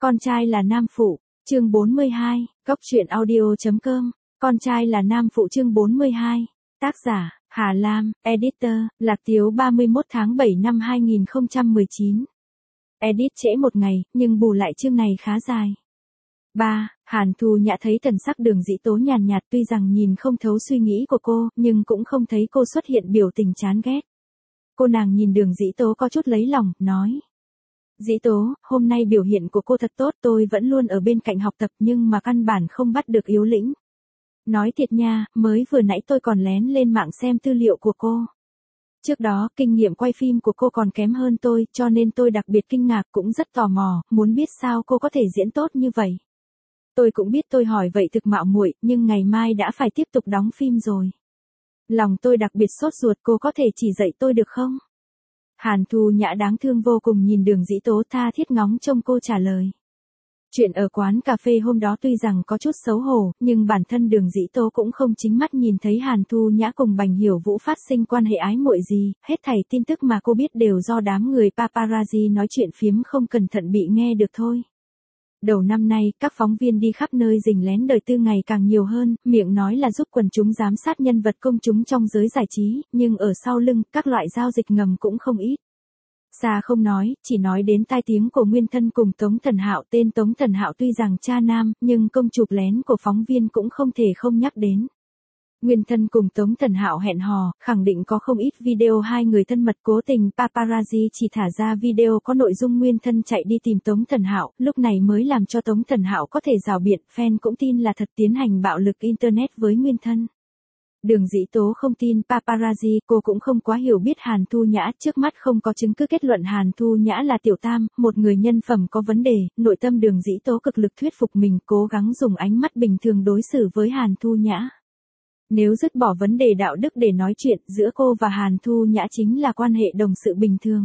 Con trai là nam phụ, chương 42, Góc truyện audio.com, con trai là nam phụ chương 42, tác giả, Hà Lam, editor, Lạc Tiếu 31 tháng 7 năm 2019. Edit trễ một ngày, nhưng bù lại chương này khá dài. 3. Hàn Thu Nhã thấy thần sắc Đường Dĩ Tố nhàn nhạt, tuy rằng nhìn không thấu suy nghĩ của cô, nhưng cũng không thấy cô xuất hiện biểu tình chán ghét. Cô nàng nhìn Đường Dĩ Tố có chút lấy lòng, nói. Dĩ Tố, hôm nay biểu hiện của cô thật tốt, tôi vẫn luôn ở bên cạnh học tập nhưng mà căn bản không bắt được yếu lĩnh. Nói thiệt nha, mới vừa nãy tôi còn lén lên mạng xem tư liệu của cô. Trước đó, kinh nghiệm quay phim của cô còn kém hơn tôi, cho nên tôi đặc biệt kinh ngạc cũng rất tò mò, muốn biết sao cô có thể diễn tốt như vậy. Tôi cũng biết tôi hỏi vậy thực mạo muội, nhưng ngày mai đã phải tiếp tục đóng phim rồi. Lòng tôi đặc biệt sốt ruột, cô có thể chỉ dạy tôi được không? Hàn Thu Nhã đáng thương vô cùng nhìn Đường Dĩ Tố tha thiết ngóng trông cô trả lời. Chuyện ở quán cà phê hôm đó tuy rằng có chút xấu hổ, nhưng bản thân Đường Dĩ Tố cũng không chính mắt nhìn thấy Hàn Thu Nhã cùng Bành Hiểu Vũ phát sinh quan hệ ái muội gì, hết thảy tin tức mà cô biết đều do đám người paparazzi nói chuyện phiếm không cẩn thận bị nghe được thôi. Đầu năm nay, các phóng viên đi khắp nơi rình lén đời tư ngày càng nhiều hơn, miệng nói là giúp quần chúng giám sát nhân vật công chúng trong giới giải trí, nhưng ở sau lưng, các loại giao dịch ngầm cũng không ít. Xa không nói, chỉ nói đến tai tiếng của Nguyên Thân cùng Tống Thần Hạo. Tên Tống Thần Hạo tuy rằng cha nam, nhưng công chụp lén của phóng viên cũng không thể không nhắc đến. Nguyên Thân cùng Tống Thần Hạo hẹn hò, khẳng định có không ít video hai người thân mật, cố tình paparazzi chỉ thả ra video có nội dung Nguyên Thân chạy đi tìm Tống Thần Hạo, lúc này mới làm cho Tống Thần Hạo có thể rào biện, fan cũng tin là thật, tiến hành bạo lực internet với Nguyên Thân. Đường Dĩ Tố không tin paparazzi, cô cũng không quá hiểu biết Hàn Thu Nhã, trước mắt không có chứng cứ kết luận Hàn Thu Nhã là tiểu tam, một người nhân phẩm có vấn đề, nội tâm Đường Dĩ Tố cực lực thuyết phục mình, cố gắng dùng ánh mắt bình thường đối xử với Hàn Thu Nhã. Nếu dứt bỏ vấn đề đạo đức để nói chuyện, giữa cô và Hàn Thu Nhã chính là quan hệ đồng sự bình thường.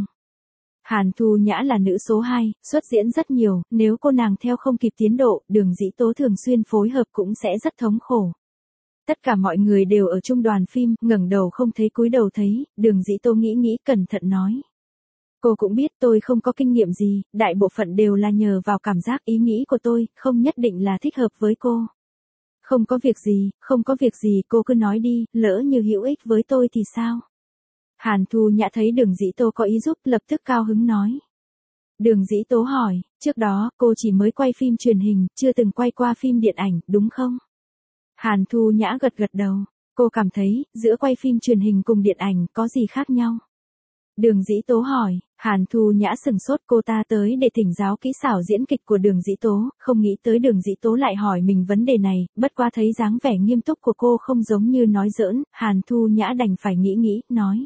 Hàn Thu Nhã là nữ số 2, xuất diễn rất nhiều, nếu cô nàng theo không kịp tiến độ, Đường Dĩ Tố thường xuyên phối hợp cũng sẽ rất thống khổ. Tất cả mọi người đều ở chung đoàn phim, ngẩng đầu không thấy cúi đầu thấy, Đường Dĩ Tố nghĩ cẩn thận nói. Cô cũng biết tôi không có kinh nghiệm gì, đại bộ phận đều là nhờ vào cảm giác, ý nghĩ của tôi, không nhất định là thích hợp với cô. Không có việc gì, cô cứ nói đi, lỡ như hữu ích với tôi thì sao? Hàn Thu Nhã thấy Đường Dĩ Tố có ý giúp, lập tức cao hứng nói. Đường Dĩ Tố hỏi, trước đó, cô chỉ mới quay phim truyền hình, chưa từng quay qua phim điện ảnh, đúng không? Hàn Thu Nhã gật đầu, cô cảm thấy, giữa quay phim truyền hình cùng điện ảnh có gì khác nhau? Đường Dĩ Tố hỏi, Hàn Thu Nhã sừng sốt, cô ta tới để thỉnh giáo kỹ xảo diễn kịch của Đường Dĩ Tố, không nghĩ tới Đường Dĩ Tố lại hỏi mình vấn đề này, bất quá thấy dáng vẻ nghiêm túc của cô không giống như nói giỡn, Hàn Thu Nhã đành phải nghĩ, nói.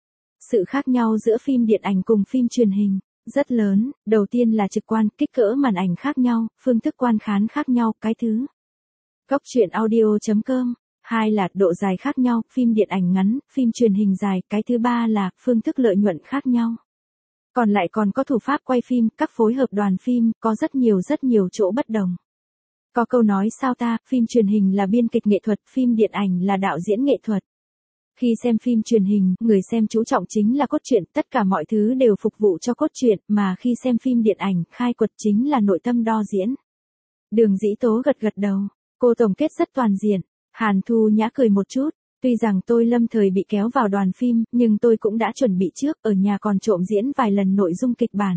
Sự khác nhau giữa phim điện ảnh cùng phim truyền hình, rất lớn, đầu tiên là trực quan, kích cỡ màn ảnh khác nhau, phương thức quan khán khác nhau, cái thứ. Góc truyện audio.com. 2 là độ dài khác nhau, phim điện ảnh ngắn, phim truyền hình dài, cái thứ 3 là phương thức lợi nhuận khác nhau. Còn lại còn có thủ pháp quay phim, các phối hợp đoàn phim, có rất nhiều chỗ bất đồng. Có câu nói sao ta, phim truyền hình là biên kịch nghệ thuật, phim điện ảnh là đạo diễn nghệ thuật. Khi xem phim truyền hình, người xem chú trọng chính là cốt truyện, tất cả mọi thứ đều phục vụ cho cốt truyện, mà khi xem phim điện ảnh, khai quật chính là nội tâm đo diễn. Đường Dĩ Tố gật đầu, cô tổng kết rất toàn diện. Hàn Thu Nhã cười một chút, tuy rằng tôi lâm thời bị kéo vào đoàn phim, nhưng tôi cũng đã chuẩn bị trước, ở nhà còn trộm diễn vài lần nội dung kịch bản.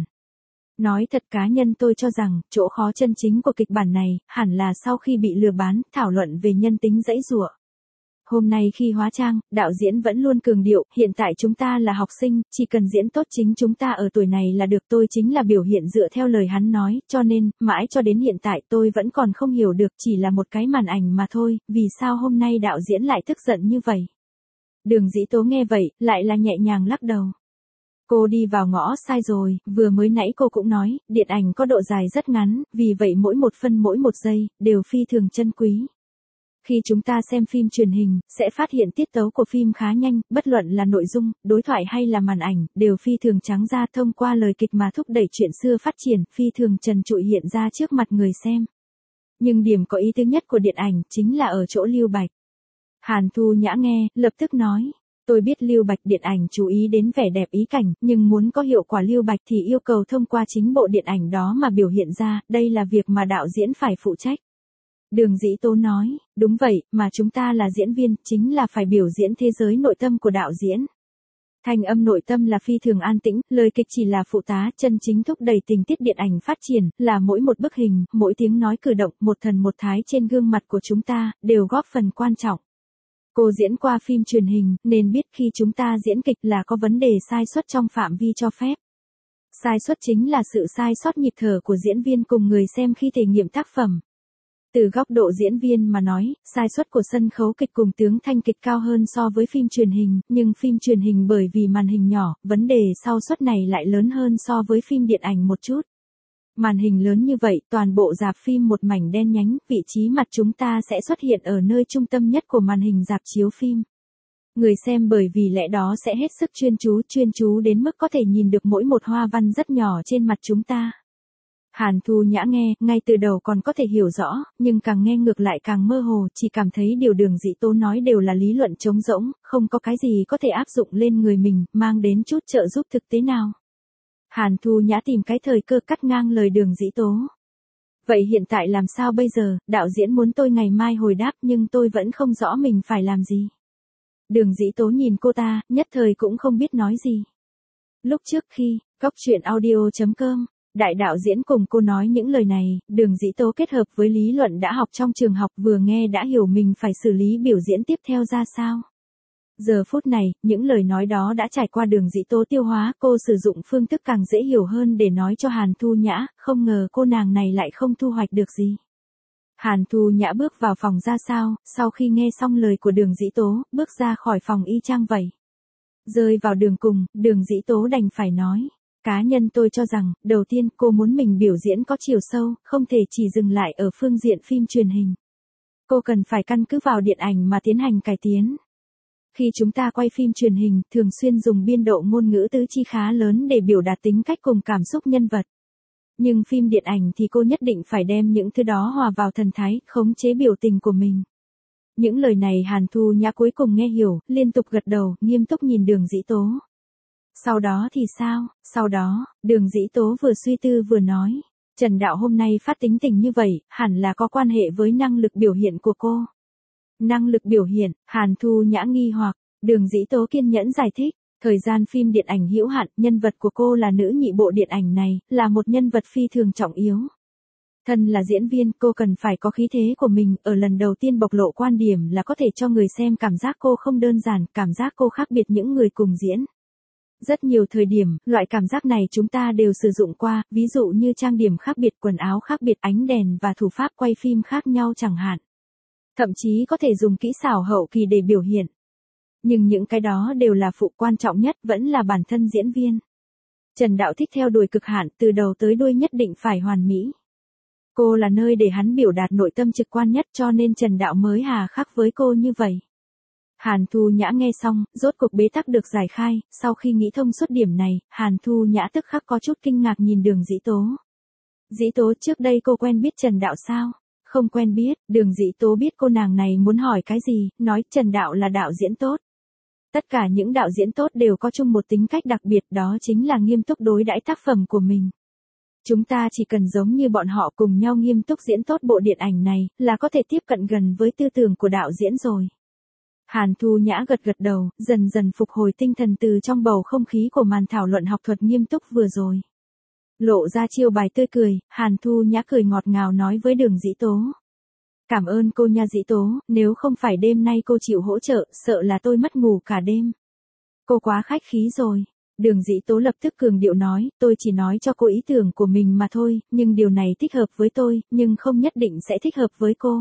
Nói thật, cá nhân tôi cho rằng, chỗ khó chân chính của kịch bản này, hẳn là sau khi bị lừa bán, thảo luận về nhân tính giãy giụa. Hôm nay khi hóa trang, đạo diễn vẫn luôn cường điệu, hiện tại chúng ta là học sinh, chỉ cần diễn tốt chính chúng ta ở tuổi này là được, tôi chính là biểu hiện dựa theo lời hắn nói, cho nên, mãi cho đến hiện tại tôi vẫn còn không hiểu được, chỉ là một cái màn ảnh mà thôi, vì sao hôm nay đạo diễn lại tức giận như vậy. Đường Dĩ Tố nghe vậy, lại là nhẹ nhàng lắc đầu. Cô đi vào ngõ sai rồi, vừa mới nãy cô cũng nói, điện ảnh có độ dài rất ngắn, vì vậy mỗi một phân mỗi một giây, đều phi thường chân quý. Khi chúng ta xem phim truyền hình, sẽ phát hiện tiết tấu của phim khá nhanh, bất luận là nội dung, đối thoại hay là màn ảnh, đều phi thường trắng ra, thông qua lời kịch mà thúc đẩy chuyện xưa phát triển, phi thường trần trụi hiện ra trước mặt người xem. Nhưng điểm có ý tứ nhất của điện ảnh, chính là ở chỗ lưu bạch. Hàn Thu Nhã nghe, lập tức nói. Tôi biết lưu bạch điện ảnh chú ý đến vẻ đẹp ý cảnh, nhưng muốn có hiệu quả lưu bạch thì yêu cầu thông qua chính bộ điện ảnh đó mà biểu hiện ra, đây là việc mà đạo diễn phải phụ trách. Đường Dĩ Tố nói, đúng vậy, mà chúng ta là diễn viên, chính là phải biểu diễn thế giới nội tâm của đạo diễn. Thanh âm nội tâm là phi thường an tĩnh, lời kịch chỉ là phụ tá, chân chính thúc đẩy tình tiết điện ảnh phát triển, là mỗi một bức hình, mỗi tiếng nói cử động, một thần một thái trên gương mặt của chúng ta, đều góp phần quan trọng. Cô diễn qua phim truyền hình, nên biết khi chúng ta diễn kịch là có vấn đề sai suất trong phạm vi cho phép. Sai suất chính là sự sai sót nhịp thở của diễn viên cùng người xem khi thể nghiệm tác phẩm. Từ góc độ diễn viên mà nói, sai suất của sân khấu kịch cùng tướng thanh kịch cao hơn so với phim truyền hình, nhưng phim truyền hình bởi vì màn hình nhỏ, vấn đề sau suất này lại lớn hơn so với phim điện ảnh một chút. Màn hình lớn như vậy, toàn bộ rạp phim một mảnh đen nhánh, vị trí mặt chúng ta sẽ xuất hiện ở nơi trung tâm nhất của màn hình rạp chiếu phim. Người xem bởi vì lẽ đó sẽ hết sức chuyên chú đến mức có thể nhìn được mỗi một hoa văn rất nhỏ trên mặt chúng ta. Hàn Thu Nhã nghe, ngay từ đầu còn có thể hiểu rõ, nhưng càng nghe ngược lại càng mơ hồ, chỉ cảm thấy điều Đường Dĩ Tố nói đều là lý luận trống rỗng, không có cái gì có thể áp dụng lên người mình, mang đến chút trợ giúp thực tế nào. Hàn Thu Nhã tìm cái thời cơ cắt ngang lời Đường Dĩ Tố. Vậy hiện tại làm sao bây giờ, đạo diễn muốn tôi ngày mai hồi đáp nhưng tôi vẫn không rõ mình phải làm gì. Đường Dĩ Tố nhìn cô ta, nhất thời cũng không biết nói gì. Lúc trước khi, Cóc Truyện Audio.com, đại đạo diễn cùng cô nói những lời này, Đường Dĩ Tố kết hợp với lý luận đã học trong trường học vừa nghe đã hiểu mình phải xử lý biểu diễn tiếp theo ra sao. Giờ phút này, những lời nói đó đã trải qua Đường Dĩ Tố tiêu hóa, cô sử dụng phương thức càng dễ hiểu hơn để nói cho Hàn Thu Nhã, không ngờ cô nàng này lại không thu hoạch được gì. Hàn Thu Nhã bước vào phòng ra sao, sau khi nghe xong lời của Đường Dĩ Tố, bước ra khỏi phòng y chang vậy. Rơi vào đường cùng, Đường Dĩ Tố đành phải nói. Cá nhân tôi cho rằng, đầu tiên cô muốn mình biểu diễn có chiều sâu, không thể chỉ dừng lại ở phương diện phim truyền hình. Cô cần phải căn cứ vào điện ảnh mà tiến hành cải tiến. Khi chúng ta quay phim truyền hình, thường xuyên dùng biên độ ngôn ngữ tứ chi khá lớn để biểu đạt tính cách cùng cảm xúc nhân vật. Nhưng phim điện ảnh thì cô nhất định phải đem những thứ đó hòa vào thần thái, khống chế biểu tình của mình. Những lời này Hàn Thu Nhã cuối cùng nghe hiểu, liên tục gật đầu, nghiêm túc nhìn Đường Dĩ Tố. Sau đó thì sao? Sau đó, Đường Dĩ Tố vừa suy tư vừa nói. Trần Đạo hôm nay phát tính tình như vậy, hẳn là có quan hệ với năng lực biểu hiện của cô. Năng lực biểu hiện, Hàn Thu Nhã nghi hoặc, Đường Dĩ Tố kiên nhẫn giải thích. Thời gian phim điện ảnh hữu hạn, nhân vật của cô là nữ nhị bộ điện ảnh này, là một nhân vật phi thường trọng yếu. Thân là diễn viên, cô cần phải có khí thế của mình, ở lần đầu tiên bộc lộ quan điểm là có thể cho người xem cảm giác cô không đơn giản, cảm giác cô khác biệt những người cùng diễn. Rất nhiều thời điểm, loại cảm giác này chúng ta đều sử dụng qua, ví dụ như trang điểm khác biệt, quần áo khác biệt, ánh đèn và thủ pháp quay phim khác nhau chẳng hạn. Thậm chí có thể dùng kỹ xảo hậu kỳ để biểu hiện. Nhưng những cái đó đều là phụ, quan trọng nhất vẫn là bản thân diễn viên. Trần Đạo thích theo đuổi cực hạn, từ đầu tới đuôi nhất định phải hoàn mỹ. Cô là nơi để hắn biểu đạt nội tâm trực quan nhất, cho nên Trần Đạo mới hà khắc với cô như vậy. Hàn Thu Nhã nghe xong, rốt cuộc bế tắc được giải khai, sau khi nghĩ thông suốt điểm này, Hàn Thu Nhã tức khắc có chút kinh ngạc nhìn Đường Dĩ Tố. Dĩ Tố, trước đây cô quen biết Trần Đạo sao? Không quen biết. Đường Dĩ Tố biết cô nàng này muốn hỏi cái gì, nói Trần Đạo là đạo diễn tốt. Tất cả những đạo diễn tốt đều có chung một tính cách đặc biệt, đó chính là nghiêm túc đối đãi tác phẩm của mình. Chúng ta chỉ cần giống như bọn họ cùng nhau nghiêm túc diễn tốt bộ điện ảnh này, là có thể tiếp cận gần với tư tưởng của đạo diễn rồi. Hàn Thu Nhã gật gật đầu, dần dần phục hồi tinh thần từ trong bầu không khí của màn thảo luận học thuật nghiêm túc vừa rồi. Lộ ra chiêu bài tươi cười, Hàn Thu Nhã cười ngọt ngào nói với Đường Dĩ Tố. Cảm ơn cô nha Dĩ Tố, nếu không phải đêm nay cô chịu hỗ trợ, sợ là tôi mất ngủ cả đêm. Cô quá khách khí rồi. Đường Dĩ Tố lập tức cường điệu nói, tôi chỉ nói cho cô ý tưởng của mình mà thôi, nhưng điều này thích hợp với tôi, nhưng không nhất định sẽ thích hợp với cô.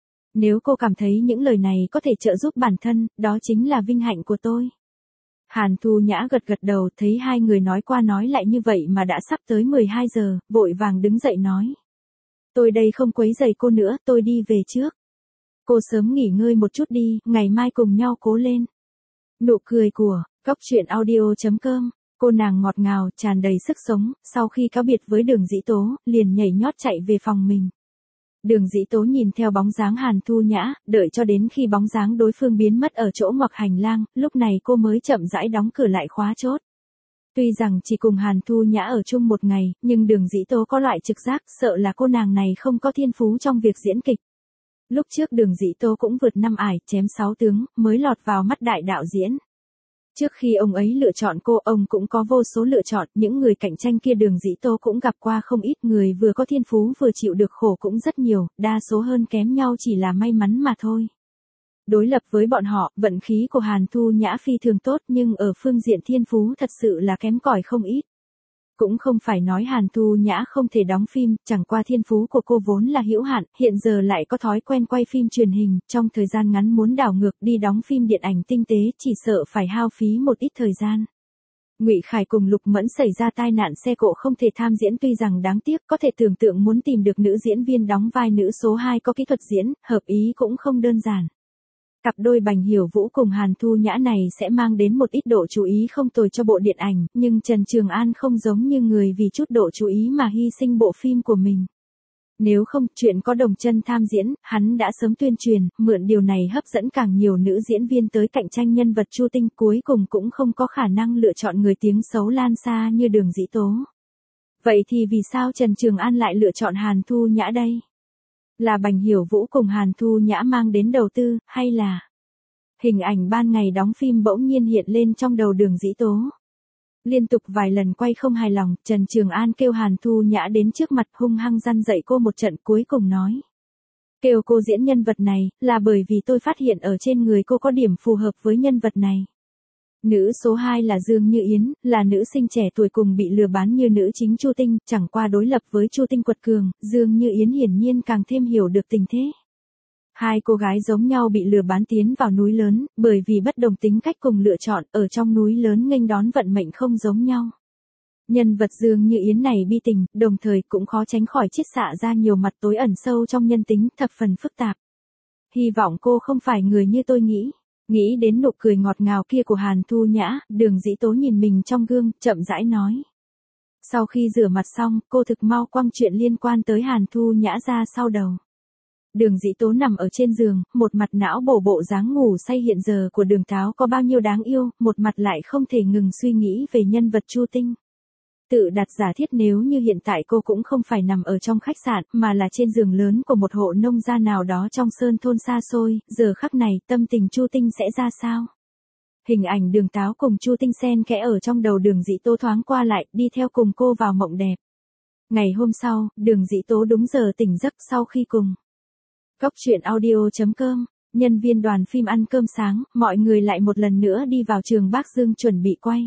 Nếu cô cảm thấy những lời này có thể trợ giúp bản thân, đó chính là vinh hạnh của tôi. Hàn Thu Nhã gật gật đầu, thấy hai người nói qua nói lại như vậy mà đã sắp tới 12 giờ, vội vàng đứng dậy nói. Tôi đây không quấy rầy cô nữa, tôi đi về trước. Cô sớm nghỉ ngơi một chút đi, ngày mai cùng nhau cố lên. Nụ cười của Cóc Truyện Audio.com, cô nàng ngọt ngào, tràn đầy sức sống, sau khi cáo biệt với Đường Dĩ Tố, liền nhảy nhót chạy về phòng mình. Đường Dĩ Tố nhìn theo bóng dáng Hàn Thu Nhã, đợi cho đến khi bóng dáng đối phương biến mất ở chỗ ngoặc hành lang, lúc này cô mới chậm rãi đóng cửa lại khóa chốt. Tuy rằng chỉ cùng Hàn Thu Nhã ở chung một ngày, nhưng Đường Dĩ Tố có loại trực giác sợ là cô nàng này không có thiên phú trong việc diễn kịch. Lúc trước Đường Dĩ Tố cũng vượt 5 ải, chém 6 tướng, mới lọt vào mắt đại đạo diễn. Trước khi ông ấy lựa chọn cô, ông cũng có vô số lựa chọn, những người cạnh tranh kia Đường Dĩ Tố cũng gặp qua không ít, người vừa có thiên phú vừa chịu được khổ cũng rất nhiều, đa số hơn kém nhau chỉ là may mắn mà thôi. Đối lập với bọn họ, vận khí của Hàn Thu Nhã phi thường tốt nhưng ở phương diện thiên phú thật sự là kém cỏi không ít. Cũng không phải nói Hàn Thu Nhã không thể đóng phim, chẳng qua thiên phú của cô vốn là hữu hạn, hiện giờ lại có thói quen quay phim truyền hình, trong thời gian ngắn muốn đảo ngược đi đóng phim điện ảnh tinh tế chỉ sợ phải hao phí một ít thời gian. Ngụy Khải cùng Lục Mẫn xảy ra tai nạn xe cộ không thể tham diễn, tuy rằng đáng tiếc, có thể tưởng tượng muốn tìm được nữ diễn viên đóng vai nữ số 2 có kỹ thuật diễn, hợp ý cũng không đơn giản. Cặp đôi Bành Hiểu Vũ cùng Hàn Thu Nhã này sẽ mang đến một ít độ chú ý không tồi cho bộ điện ảnh, nhưng Trần Trường An không giống như người vì chút độ chú ý mà hy sinh bộ phim của mình. Nếu không, chuyện có Đồng Chân tham diễn, hắn đã sớm tuyên truyền, mượn điều này hấp dẫn càng nhiều nữ diễn viên tới cạnh tranh nhân vật Chu Tinh, cuối cùng cũng không có khả năng lựa chọn người tiếng xấu lan xa như Đường Dĩ Tố. Vậy thì vì sao Trần Trường An lại lựa chọn Hàn Thu Nhã đây? Là Bành Hiểu Vũ cùng Hàn Thu Nhã mang đến đầu tư, hay là hình ảnh ban ngày đóng phim bỗng nhiên hiện lên trong đầu Đường Dĩ Tố? Liên tục vài lần quay không hài lòng, Trần Trường An kêu Hàn Thu Nhã đến trước mặt hung hăng răn dạy cô một trận, cuối cùng nói. Kêu cô diễn nhân vật này, là bởi vì tôi phát hiện ở trên người cô có điểm phù hợp với nhân vật này. Nữ số 2 là Dương Như Yến, là nữ sinh trẻ tuổi cùng bị lừa bán như nữ chính Chu Tinh, chẳng qua đối lập với Chu Tinh quật cường, Dương Như Yến hiển nhiên càng thêm hiểu được tình thế. Hai cô gái giống nhau bị lừa bán tiến vào núi lớn, bởi vì bất đồng tính cách cùng lựa chọn, ở trong núi lớn nghênh đón vận mệnh không giống nhau. Nhân vật Dương Như Yến này bi tình, đồng thời cũng khó tránh khỏi chiết xạ ra nhiều mặt tối ẩn sâu trong nhân tính, thập phần phức tạp. Hy vọng cô không phải người như tôi nghĩ. Nghĩ đến nụ cười ngọt ngào kia của Hàn Thu Nhã, Đường Dĩ Tố nhìn mình trong gương, chậm rãi nói. Sau khi rửa mặt xong, cô thực mau quăng chuyện liên quan tới Hàn Thu Nhã ra sau đầu. Đường Dĩ Tố nằm ở trên giường, một mặt não bổ bộ dáng ngủ say hiện giờ của Đường Tháo có bao nhiêu đáng yêu, một mặt lại không thể ngừng suy nghĩ về nhân vật Chu Tinh. Tự đặt giả thiết nếu như hiện tại cô cũng không phải nằm ở trong khách sạn, mà là trên giường lớn của một hộ nông gia nào đó trong sơn thôn xa xôi, giờ khắc này tâm tình Chu Tinh sẽ ra sao? Hình ảnh Đường Táo cùng Chu Tinh xen kẽ ở trong đầu Đường Dĩ Tố thoáng qua lại, đi theo cùng cô vào mộng đẹp. Ngày hôm sau, Đường Dĩ Tố đúng giờ tỉnh giấc sau khi cùng Góc Truyện Audio.com, nhân viên đoàn phim ăn cơm sáng, mọi người lại một lần nữa đi vào trường Bác Dương chuẩn bị quay.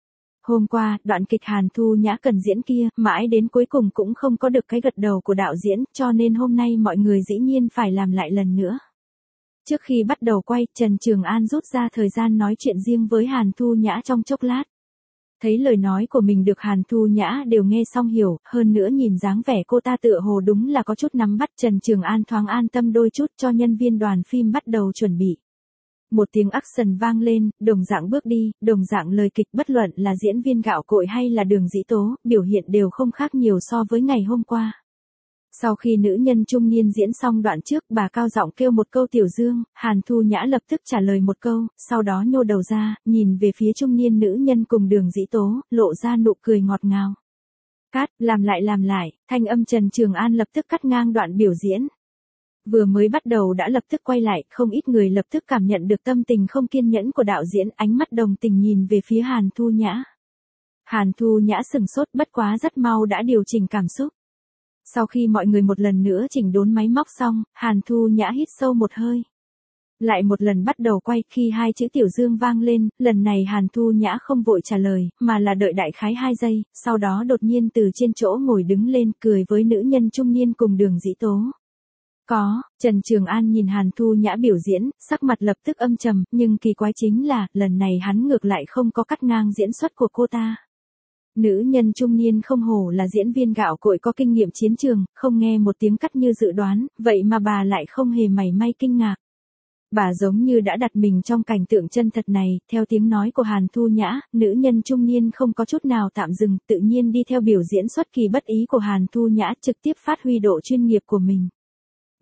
Hôm qua, đoạn kịch Hàn Thu Nhã cần diễn kia, mãi đến cuối cùng cũng không có được cái gật đầu của đạo diễn, cho nên hôm nay mọi người dĩ nhiên phải làm lại lần nữa. Trước khi bắt đầu quay, Trần Trường An rút ra thời gian nói chuyện riêng với Hàn Thu Nhã trong chốc lát. Thấy lời nói của mình được Hàn Thu Nhã đều nghe xong hiểu, hơn nữa nhìn dáng vẻ cô ta tựa hồ đúng là có chút nắm bắt, Trần Trường An thoáng an tâm đôi chút cho nhân viên đoàn phim bắt đầu chuẩn bị. Một tiếng action vang lên, đồng dạng bước đi, đồng dạng lời kịch, bất luận là diễn viên Gạo Cội hay là Đường Dĩ Tố, biểu hiện đều không khác nhiều so với ngày hôm qua. Sau khi nữ nhân trung niên diễn xong đoạn trước, bà cao giọng kêu một câu Tiểu Dương, Hàn Thu Nhã lập tức trả lời một câu, sau đó nhô đầu ra, nhìn về phía trung niên nữ nhân cùng Đường Dĩ Tố, lộ ra nụ cười ngọt ngào. Cắt, làm lại, thanh âm Trần Trường An lập tức cắt ngang đoạn biểu diễn. Vừa mới bắt đầu đã lập tức quay lại, không ít người lập tức cảm nhận được tâm tình không kiên nhẫn của đạo diễn, ánh mắt đồng tình nhìn về phía Hàn Thu Nhã. Hàn Thu Nhã sừng sốt, bất quá rất mau đã điều chỉnh cảm xúc. Sau khi mọi người một lần nữa chỉnh đốn máy móc xong, Hàn Thu Nhã hít sâu một hơi. Lại một lần bắt đầu quay, khi hai chữ Tiểu Dương vang lên, lần này Hàn Thu Nhã không vội trả lời, mà là đợi đại khái 2 giây, sau đó đột nhiên từ trên chỗ ngồi đứng lên, cười với nữ nhân trung niên cùng Đường Dĩ Tố. Trần Trường An nhìn Hàn Thu Nhã biểu diễn, sắc mặt lập tức âm trầm, nhưng kỳ quái chính là, lần này hắn ngược lại không có cắt ngang diễn xuất của cô ta. Nữ nhân trung niên không hổ là diễn viên Gạo Cội có kinh nghiệm chiến trường, không nghe một tiếng cắt như dự đoán, vậy mà bà lại không hề mảy may kinh ngạc. Bà giống như đã đặt mình trong cảnh tượng chân thật này, theo tiếng nói của Hàn Thu Nhã, nữ nhân trung niên không có chút nào tạm dừng, tự nhiên đi theo biểu diễn xuất kỳ bất ý của Hàn Thu Nhã, trực tiếp phát huy độ chuyên nghiệp của mình.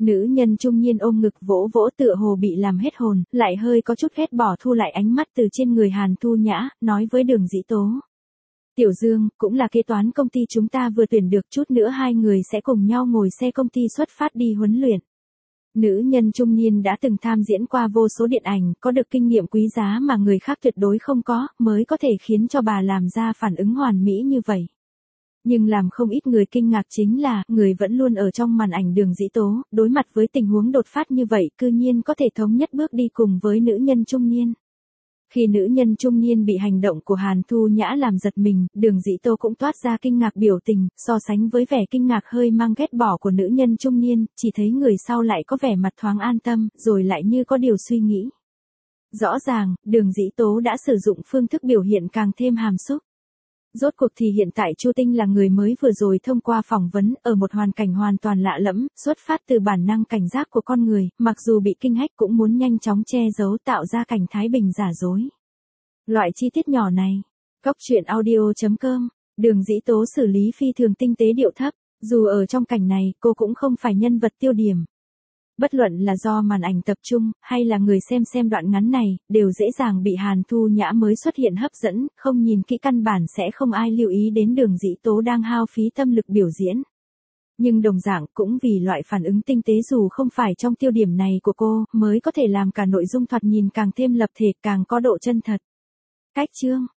Nữ nhân trung niên ôm ngực vỗ vỗ tựa hồ bị làm hết hồn, lại hơi có chút ghét bỏ thu lại ánh mắt từ trên người Hàn Thu Nhã, nói với Đường Dĩ Tố. Tiểu Dương, cũng là kế toán công ty chúng ta vừa tuyển được, chút nữa hai người sẽ cùng nhau ngồi xe công ty xuất phát đi huấn luyện. Nữ nhân trung niên đã từng tham diễn qua vô số điện ảnh, có được kinh nghiệm quý giá mà người khác tuyệt đối không có, mới có thể khiến cho bà làm ra phản ứng hoàn mỹ như vậy. Nhưng làm không ít người kinh ngạc chính là, người vẫn luôn ở trong màn ảnh Đường Dĩ Tố, đối mặt với tình huống đột phát như vậy, cư nhiên có thể thống nhất bước đi cùng với nữ nhân trung niên. Khi nữ nhân trung niên bị hành động của Hàn Thu Nhã làm giật mình, Đường Dĩ Tố cũng toát ra kinh ngạc biểu tình, so sánh với vẻ kinh ngạc hơi mang ghét bỏ của nữ nhân trung niên, chỉ thấy người sau lại có vẻ mặt thoáng an tâm, rồi lại như có điều suy nghĩ. Rõ ràng, Đường Dĩ Tố đã sử dụng phương thức biểu hiện càng thêm hàm xúc. Rốt cuộc thì hiện tại Chu Tinh là người mới vừa rồi thông qua phỏng vấn, ở một hoàn cảnh hoàn toàn lạ lẫm, xuất phát từ bản năng cảnh giác của con người, mặc dù bị kinh hách cũng muốn nhanh chóng che giấu tạo ra cảnh thái bình giả dối. Loại chi tiết nhỏ này, Cóc truyện audio.com, Đường Dĩ Tố xử lý phi thường tinh tế điệu thấp, dù ở trong cảnh này, cô cũng không phải nhân vật tiêu điểm. Bất luận là do màn ảnh tập trung, hay là người xem đoạn ngắn này, đều dễ dàng bị Hàn Thu Nhã mới xuất hiện hấp dẫn, không nhìn kỹ căn bản sẽ không ai lưu ý đến Đường Dĩ Tố đang hao phí tâm lực biểu diễn. Nhưng đồng dạng cũng vì loại phản ứng tinh tế dù không phải trong tiêu điểm này của cô, mới có thể làm cả nội dung thoạt nhìn càng thêm lập thể, càng có độ chân thật. Cách chương